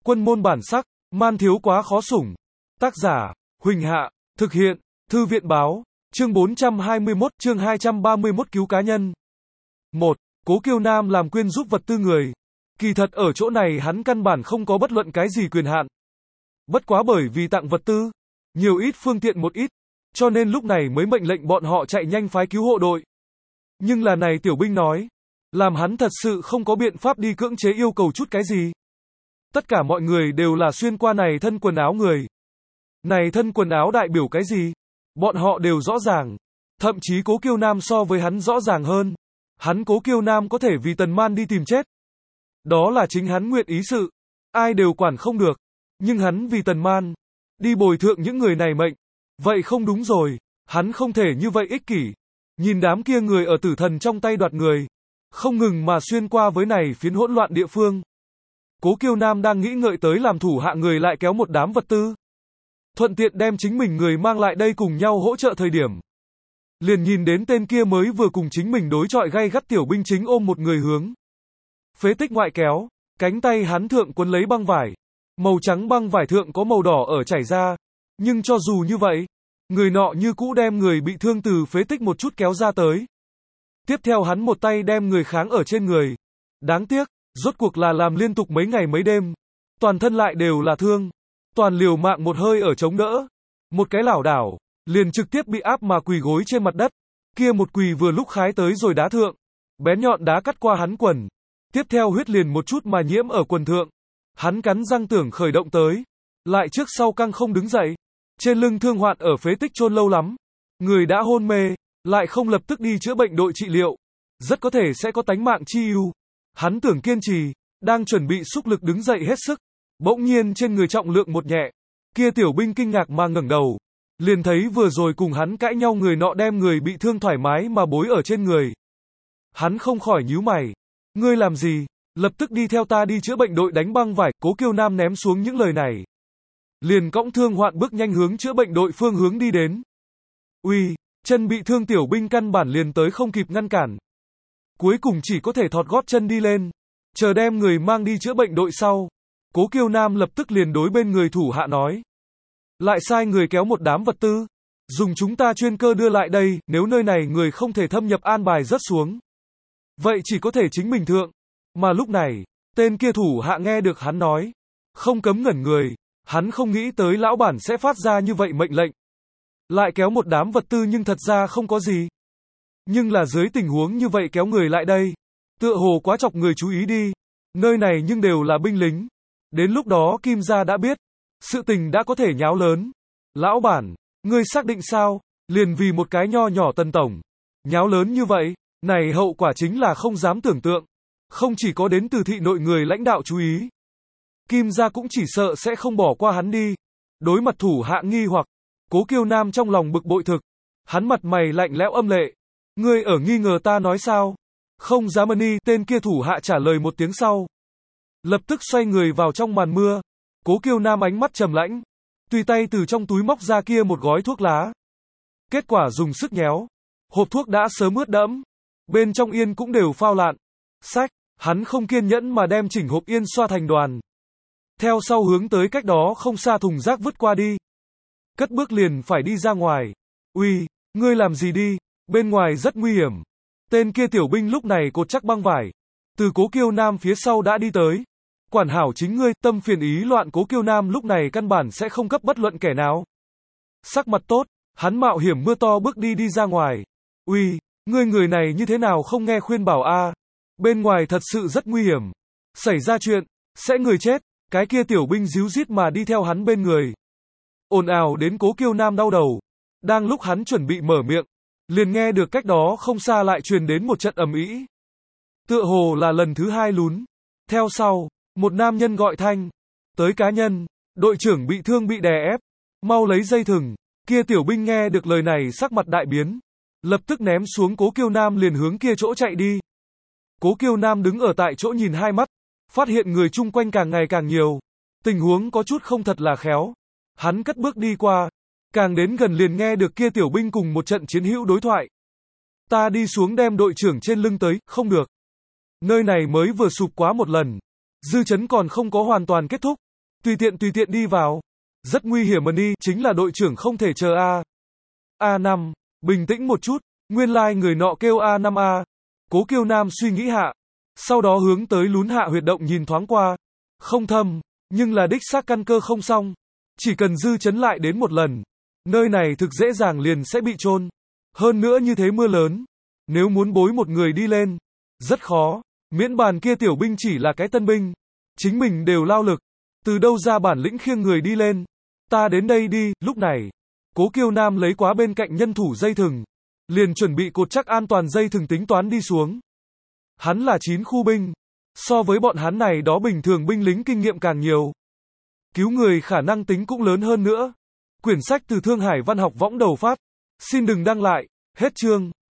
Quân môn bản sắc, man thiếu quá khó sủng. Tác giả, Huỳnh Hạ, thực hiện, Thư viện báo, chương 421, chương 231 cứu cá nhân. 1. Cố Kiêu Nam làm quyên giúp vật tư người. Kỳ thật ở chỗ này hắn căn bản không có bất luận cái gì quyền hạn. Bất quá bởi vì tặng vật tư, nhiều ít phương tiện một ít, cho nên lúc này mới mệnh lệnh bọn họ chạy nhanh phái cứu hộ đội. Nhưng là này tiểu binh nói, làm hắn thật sự không có biện pháp đi cưỡng chế yêu cầu chút cái gì. Tất cả mọi người đều là xuyên qua này thân quần áo người. Này thân quần áo đại biểu cái gì? Bọn họ đều rõ ràng. Thậm chí Cố Kiêu Nam so với hắn rõ ràng hơn. Hắn Cố Kiêu Nam có thể vì Tần Man đi tìm chết. Đó là chính hắn nguyện ý sự. Ai đều quản không được. Nhưng hắn vì Tần Man, đi bồi thượng những người này mệnh. Vậy không đúng rồi. Hắn không thể như vậy ích kỷ. Nhìn đám kia người ở tử thần trong tay đoạt người. Không ngừng mà xuyên qua với này phiến hỗn loạn địa phương. Cố Kiêu Nam đang nghĩ ngợi tới làm thủ hạ người lại kéo một đám vật tư. Thuận tiện đem chính mình người mang lại đây cùng nhau hỗ trợ thời điểm. Liền nhìn đến tên kia mới vừa cùng chính mình đối chọi gay gắt tiểu binh chính ôm một người hướng phế tích ngoại kéo, cánh tay hắn thượng quấn lấy băng vải. Màu trắng băng vải thượng có màu đỏ ở chảy ra. Nhưng cho dù như vậy, người nọ như cũ đem người bị thương từ phế tích một chút kéo ra tới. Tiếp theo hắn một tay đem người kháng ở trên người. Đáng tiếc, rốt cuộc là làm liên tục mấy ngày mấy đêm. Toàn thân lại đều là thương. Toàn liều mạng một hơi ở chống đỡ. Một cái lảo đảo, liền trực tiếp bị áp mà quỳ gối trên mặt đất. Kia một quỳ vừa lúc khái tới rồi đá thượng. Bén nhọn đá cắt qua hắn quần. Tiếp theo huyết liền một chút mà nhiễm ở quần thượng. Hắn cắn răng tưởng khởi động tới. Lại trước sau căng không đứng dậy. Trên lưng thương hoạn ở phế tích chôn lâu lắm. Người đã hôn mê, lại không lập tức đi chữa bệnh đội trị liệu. Rất có thể sẽ có tánh mạng chi ưu. Hắn tưởng kiên trì, đang chuẩn bị xúc lực đứng dậy hết sức. Bỗng nhiên trên người trọng lượng một nhẹ. Kia tiểu binh kinh ngạc mà ngẩng đầu. Liền thấy vừa rồi cùng hắn cãi nhau người nọ đem người bị thương thoải mái mà bối ở trên người. Hắn không khỏi nhíu mày. Ngươi làm gì? Lập tức đi theo ta đi chữa bệnh đội đánh băng vải. Cố Kiêu Nam ném xuống những lời này. Liền cõng thương hoạn bước nhanh hướng chữa bệnh đội phương hướng đi đến. Uy, chân bị thương tiểu binh căn bản liền tới không kịp ngăn cản. Cuối cùng chỉ có thể thọt gót chân đi lên. Chờ đem người mang đi chữa bệnh đội sau. Cố Kiêu Nam lập tức liền đối bên người thủ hạ nói. Lại sai người kéo một đám vật tư. Dùng chúng ta chuyên cơ đưa lại đây, nếu nơi này người không thể thâm nhập an bài rớt xuống. Vậy chỉ có thể chính mình thượng. Mà lúc này, tên kia thủ hạ nghe được hắn nói. Không cấm ngẩn người, hắn không nghĩ tới lão bản sẽ phát ra như vậy mệnh lệnh. Lại kéo một đám vật tư nhưng thật ra không có gì. Nhưng là dưới tình huống như vậy kéo người lại đây. Tựa hồ quá chọc người chú ý đi. Nơi này nhưng đều là binh lính. Đến lúc đó Kim gia đã biết. Sự tình đã có thể nháo lớn. Lão bản, ngươi xác định sao? Liền vì một cái nho nhỏ Tần tổng. Nháo lớn như vậy, này hậu quả chính là không dám tưởng tượng. Không chỉ có đến từ thị nội người lãnh đạo chú ý. Kim gia cũng chỉ sợ sẽ không bỏ qua hắn đi. Đối mặt thủ hạ nghi hoặc. Cố Kiêu Nam trong lòng bực bội thực. Hắn mặt mày lạnh lẽo âm lệ. Ngươi ở nghi ngờ ta nói sao? Không dám ân. Tên kia thủ hạ trả lời một tiếng sau. Lập tức xoay người vào trong màn mưa. Cố Kiêu Nam ánh mắt trầm lãnh. Tùy tay từ trong túi móc ra kia một gói thuốc lá. Kết quả dùng sức nhéo. Hộp thuốc đã sớm ướt đẫm. Bên trong yên cũng đều phao lạn. Sách, hắn không kiên nhẫn mà đem chỉnh hộp yên xoa thành đoàn. Theo sau hướng tới cách đó không xa thùng rác vứt qua đi. Cất bước liền phải đi ra ngoài. Uy, ngươi làm gì đi? Bên ngoài rất nguy hiểm. Tên kia tiểu binh lúc này cột chắc băng vải. Từ Cố Kiêu Nam phía sau đã đi tới. Quản hảo chính ngươi, tâm phiền ý loạn. Cố Kiêu Nam lúc này căn bản sẽ không cấp bất luận kẻ nào. Sắc mặt tốt, hắn mạo hiểm mưa to bước đi ra ngoài. Uy, ngươi người này như thế nào không nghe khuyên bảo a? Bên ngoài thật sự rất nguy hiểm. Xảy ra chuyện, sẽ người chết. Cái kia tiểu binh díu dít mà đi theo hắn bên người. Ồn ào đến Cố Kiêu Nam đau đầu. Đang lúc hắn chuẩn bị mở miệng, liền nghe được cách đó không xa lại truyền đến một trận ầm ĩ. Tựa hồ là lần thứ hai lún. Theo sau, một nam nhân gọi thanh. Tới cá nhân, đội trưởng bị thương bị đè ép. Mau lấy dây thừng. Kia tiểu binh nghe được lời này sắc mặt đại biến. Lập tức ném xuống Cố Kiêu Nam liền hướng kia chỗ chạy đi. Cố Kiêu Nam đứng ở tại chỗ nhìn hai mắt. Phát hiện người chung quanh càng ngày càng nhiều. Tình huống có chút không thật là khéo. Hắn cất bước đi qua. Càng đến gần liền nghe được kia tiểu binh cùng một trận chiến hữu đối thoại. Ta đi xuống đem đội trưởng trên lưng tới, không được. Nơi này mới vừa sụp quá một lần. Dư chấn còn không có hoàn toàn kết thúc. Tùy tiện đi vào. Rất nguy hiểm mà đi, chính là đội trưởng không thể chờ a. A5, bình tĩnh một chút, nguyên lai người nọ kêu A5A. Cố Kiêu Nam suy nghĩ hạ, sau đó hướng tới lún hạ huyệt động nhìn thoáng qua. Không thâm, nhưng là đích xác căn cơ không xong. Chỉ cần dư chấn lại đến một lần, nơi này thực dễ dàng liền sẽ bị chôn. Hơn nữa như thế mưa lớn, nếu muốn bối một người đi lên, rất khó, miễn bàn kia tiểu binh chỉ là cái tân binh. Chính mình đều lao lực, từ đâu ra bản lĩnh khiêng người đi lên. Ta đến đây đi, lúc này, Cố Kiêu Nam lấy quá bên cạnh nhân thủ dây thừng, liền chuẩn bị cột chắc an toàn dây thừng tính toán đi xuống. Hắn là 9 khu binh, so với bọn hắn này đó bình thường binh lính kinh nghiệm càng nhiều. Cứu người khả năng tính cũng lớn hơn nữa. Quyển sách từ Thương Hải Văn học võng đầu phát. Xin đừng đăng lại, hết chương.